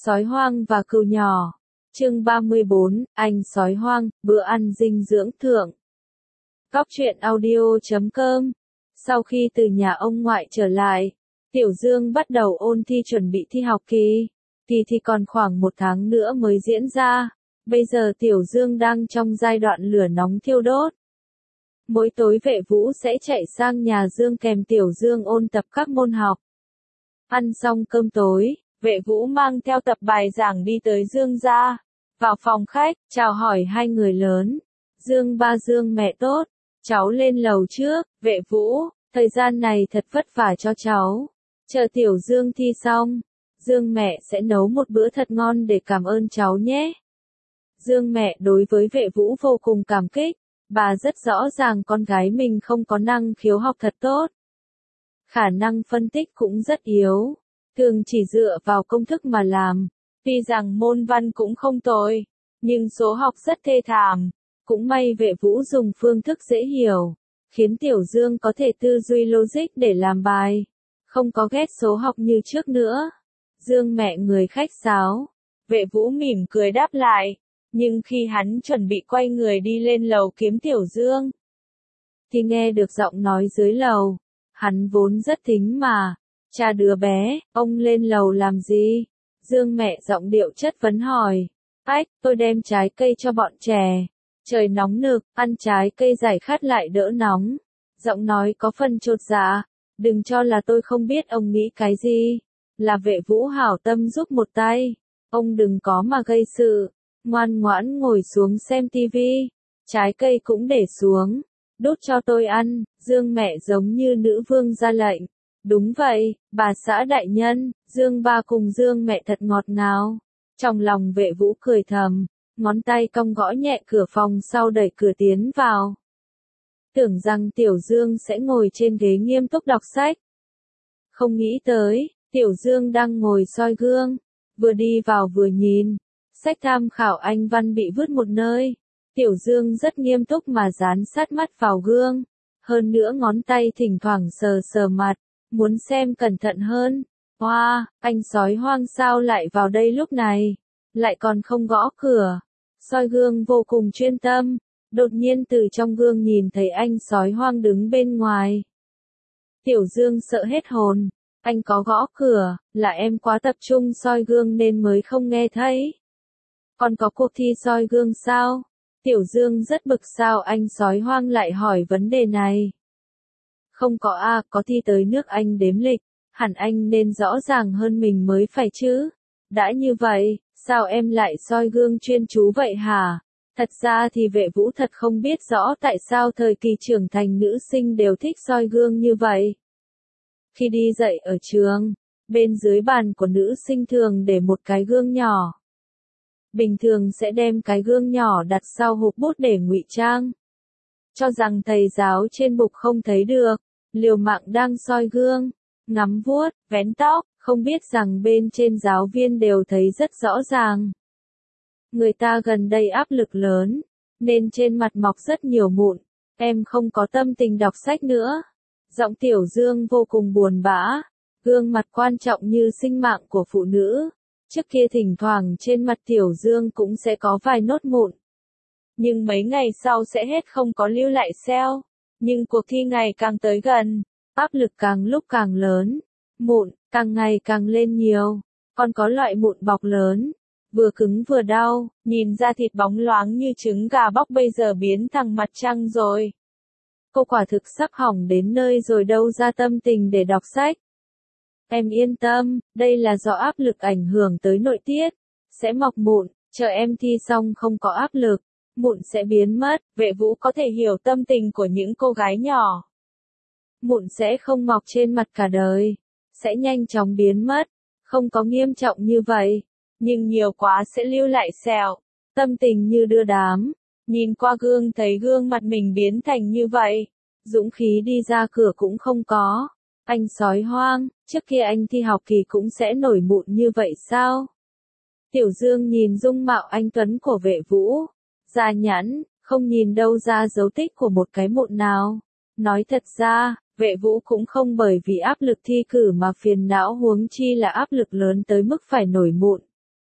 Sói hoang và cừu nhỏ. Chương 34, anh sói hoang, bữa ăn dinh dưỡng thượng. Góc truyện audio.com. Sau khi từ nhà ông ngoại trở lại, Tiểu Dương bắt đầu ôn thi chuẩn bị thi học kỳ. Kỳ thi còn khoảng 1 tháng nữa mới diễn ra. Bây giờ Tiểu Dương đang trong giai đoạn lửa nóng thiêu đốt. Mỗi tối Vệ Vũ sẽ chạy sang nhà Dương kèm Tiểu Dương ôn tập các môn học. Ăn xong cơm tối, Vệ Vũ mang theo tập bài giảng đi tới Dương gia. Vào phòng khách, chào hỏi hai người lớn. Dương ba Dương mẹ tốt, cháu lên lầu trước. Vệ Vũ, thời gian này thật vất vả cho cháu. Chờ Tiểu Dương thi xong, Dương mẹ sẽ nấu một bữa thật ngon để cảm ơn cháu nhé. Dương mẹ đối với Vệ Vũ vô cùng cảm kích. Bà rất rõ ràng con gái mình không có năng khiếu học thật tốt. Khả năng phân tích cũng rất yếu. Thường chỉ dựa vào công thức mà làm. Tuy rằng môn văn cũng không tồi, nhưng số học rất thê thảm. Cũng may Vệ Vũ dùng phương thức dễ hiểu, khiến Tiểu Dương có thể tư duy logic để làm bài. Không có ghét số học như trước nữa. Dương mẹ người khách sáo. Vệ Vũ mỉm cười đáp lại. Nhưng khi hắn chuẩn bị quay người đi lên lầu kiếm Tiểu Dương, thì nghe được giọng nói dưới lầu. Hắn vốn rất thính mà. Cha đứa bé, ông lên lầu làm gì? Dương mẹ giọng điệu chất vấn hỏi. Ách, tôi đem trái cây cho bọn trẻ. Trời nóng nực, ăn trái cây giải khát lại đỡ nóng. Giọng nói có phần chột dạ. Đừng cho là tôi không biết ông nghĩ cái gì. Là Vệ Vũ hảo tâm giúp một tay. Ông đừng có mà gây sự. Ngoan ngoãn ngồi xuống xem tivi. Trái cây cũng để xuống. Đút cho tôi ăn. Dương mẹ giống như nữ vương ra lệnh. Đúng vậy, bà xã đại nhân. Dương ba cùng Dương mẹ thật ngọt ngào. Trong lòng Vệ Vũ cười thầm. Ngón tay cong gõ nhẹ cửa phòng sau đẩy cửa tiến vào. Tưởng rằng Tiểu Dương sẽ ngồi trên ghế nghiêm túc đọc sách. Không nghĩ tới, Tiểu Dương đang ngồi soi gương. Vừa đi vào vừa nhìn. Sách tham khảo Anh văn bị vứt một nơi. Tiểu Dương rất nghiêm túc mà dán sát mắt vào gương. Hơn nữa ngón tay thỉnh thoảng sờ sờ mặt. Muốn xem cẩn thận hơn. Wow, anh sói hoang sao lại vào đây lúc này? Lại còn không gõ cửa. Soi gương vô cùng chuyên tâm. Đột nhiên từ trong gương nhìn thấy anh sói hoang đứng bên ngoài. Tiểu Dương sợ hết hồn. Anh có gõ cửa, là em quá tập trung soi gương nên mới không nghe thấy. Còn có cuộc thi soi gương sao? Tiểu Dương rất bực sao anh sói hoang lại hỏi vấn đề này. Không có à, có thi tới nước Anh đếm lịch. Hẳn anh nên rõ ràng hơn mình mới phải chứ. Đã như vậy, sao em lại soi gương chuyên chú vậy hả? Thật ra thì Vệ Vũ thật không biết rõ tại sao thời kỳ trưởng thành nữ sinh đều thích soi gương như vậy. Khi đi dạy ở trường, bên dưới bàn của nữ sinh thường để một cái gương nhỏ. Bình thường sẽ đem cái gương nhỏ đặt sau hộp bút để ngụy trang. Cho rằng thầy giáo trên bục không thấy được, liều mạng đang soi gương, ngắm vuốt, vén tóc, không biết rằng bên trên giáo viên đều thấy rất rõ ràng. Người ta gần đây áp lực lớn, nên trên mặt mọc rất nhiều mụn, em không có tâm tình đọc sách nữa. Giọng Tiểu Dương vô cùng buồn bã, gương mặt quan trọng như sinh mạng của phụ nữ. Trước kia thỉnh thoảng trên mặt Tiểu Dương cũng sẽ có vài nốt mụn. Nhưng mấy ngày sau sẽ hết không có lưu lại sẹo. Nhưng cuộc thi ngày càng tới gần, áp lực càng lúc càng lớn. Mụn, càng ngày càng lên nhiều. Còn có loại mụn bọc lớn, vừa cứng vừa đau, nhìn ra thịt bóng loáng như trứng gà bóc bây giờ biến thành mặt trăng rồi. Cô quả thực sắp hỏng đến nơi rồi đâu ra tâm tình để đọc sách. Em yên tâm, đây là do áp lực ảnh hưởng tới nội tiết. Sẽ mọc mụn, chờ em thi xong không có áp lực. Mụn sẽ biến mất. Vệ Vũ có thể hiểu tâm tình của những cô gái nhỏ. Mụn sẽ không mọc trên mặt cả đời. Sẽ nhanh chóng biến mất. Không có nghiêm trọng như vậy. Nhưng nhiều quá sẽ lưu lại sẹo. Tâm tình như đưa đám. Nhìn qua gương thấy gương mặt mình biến thành như vậy. Dũng khí đi ra cửa cũng không có. Anh sói hoang, trước kia anh thi học kỳ cũng sẽ nổi mụn như vậy sao? Tiểu Dương nhìn dung mạo anh tuấn của Vệ Vũ. Da nhẵn, không nhìn đâu ra dấu tích của một cái mụn nào. Nói thật ra, Vệ Vũ cũng không bởi vì áp lực thi cử mà phiền não huống chi là áp lực lớn tới mức phải nổi mụn.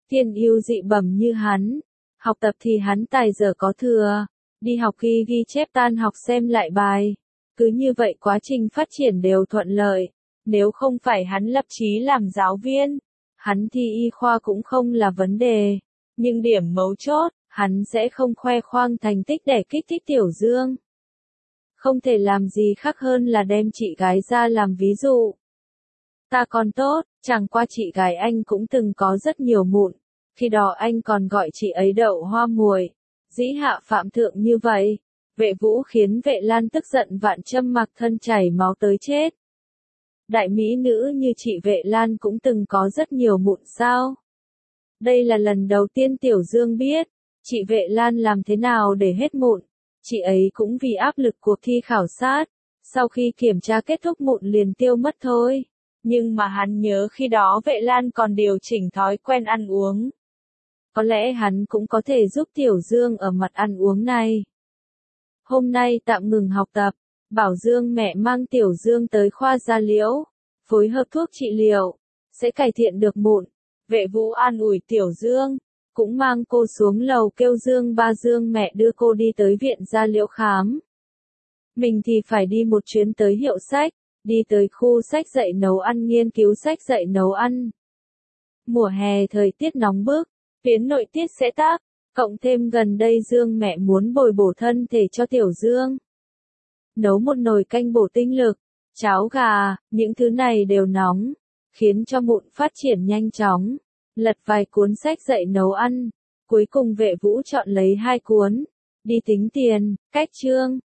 Thiên yêu dị bẩm như hắn. Học tập thì hắn tài dở có thừa. Đi học ghi chép, tan học xem lại bài. Cứ như vậy quá trình phát triển đều thuận lợi. Nếu không phải hắn lập chí làm giáo viên, hắn thi y khoa cũng không là vấn đề. Nhưng điểm mấu chốt, hắn sẽ không khoe khoang thành tích để kích thích Tiểu Dương. Không thể làm gì khác hơn là đem chị gái ra làm ví dụ. Ta còn tốt, chẳng qua chị gái anh cũng từng có rất nhiều mụn. Khi đó anh còn gọi chị ấy đậu hoa muội. Dĩ hạ phạm thượng như vậy. Vệ Vũ khiến Vệ Lan tức giận vạn châm mặc thân chảy máu tới chết. Đại mỹ nữ như chị Vệ Lan cũng từng có rất nhiều mụn sao? Đây là lần đầu tiên Tiểu Dương biết, chị Vệ Lan làm thế nào để hết mụn. Chị ấy cũng vì áp lực cuộc thi khảo sát, sau khi kiểm tra kết thúc mụn liền tiêu mất thôi. Nhưng mà hắn nhớ khi đó Vệ Lan còn điều chỉnh thói quen ăn uống. Có lẽ hắn cũng có thể giúp Tiểu Dương ở mặt ăn uống này. Hôm nay tạm ngừng học tập, bảo Dương mẹ mang Tiểu Dương tới khoa da liễu, phối hợp thuốc trị liệu, sẽ cải thiện được mụn. Vệ Vũ an ủi Tiểu Dương, cũng mang cô xuống lầu kêu Dương ba Dương mẹ đưa cô đi tới viện da liễu khám. Mình thì phải đi một chuyến tới hiệu sách, đi tới khu sách dạy nấu ăn nghiên cứu sách dạy nấu ăn. Mùa hè thời tiết nóng bức, phiến nội tiết sẽ tác, cộng thêm gần đây Dương mẹ muốn bồi bổ thân thể cho Tiểu Dương. Nấu một nồi canh bổ tinh lực, cháo gà, những thứ này đều nóng, khiến cho mụn phát triển nhanh chóng. Lật vài cuốn sách dạy nấu ăn, cuối cùng Vệ Vũ chọn lấy 2 cuốn, đi tính tiền, cách chương.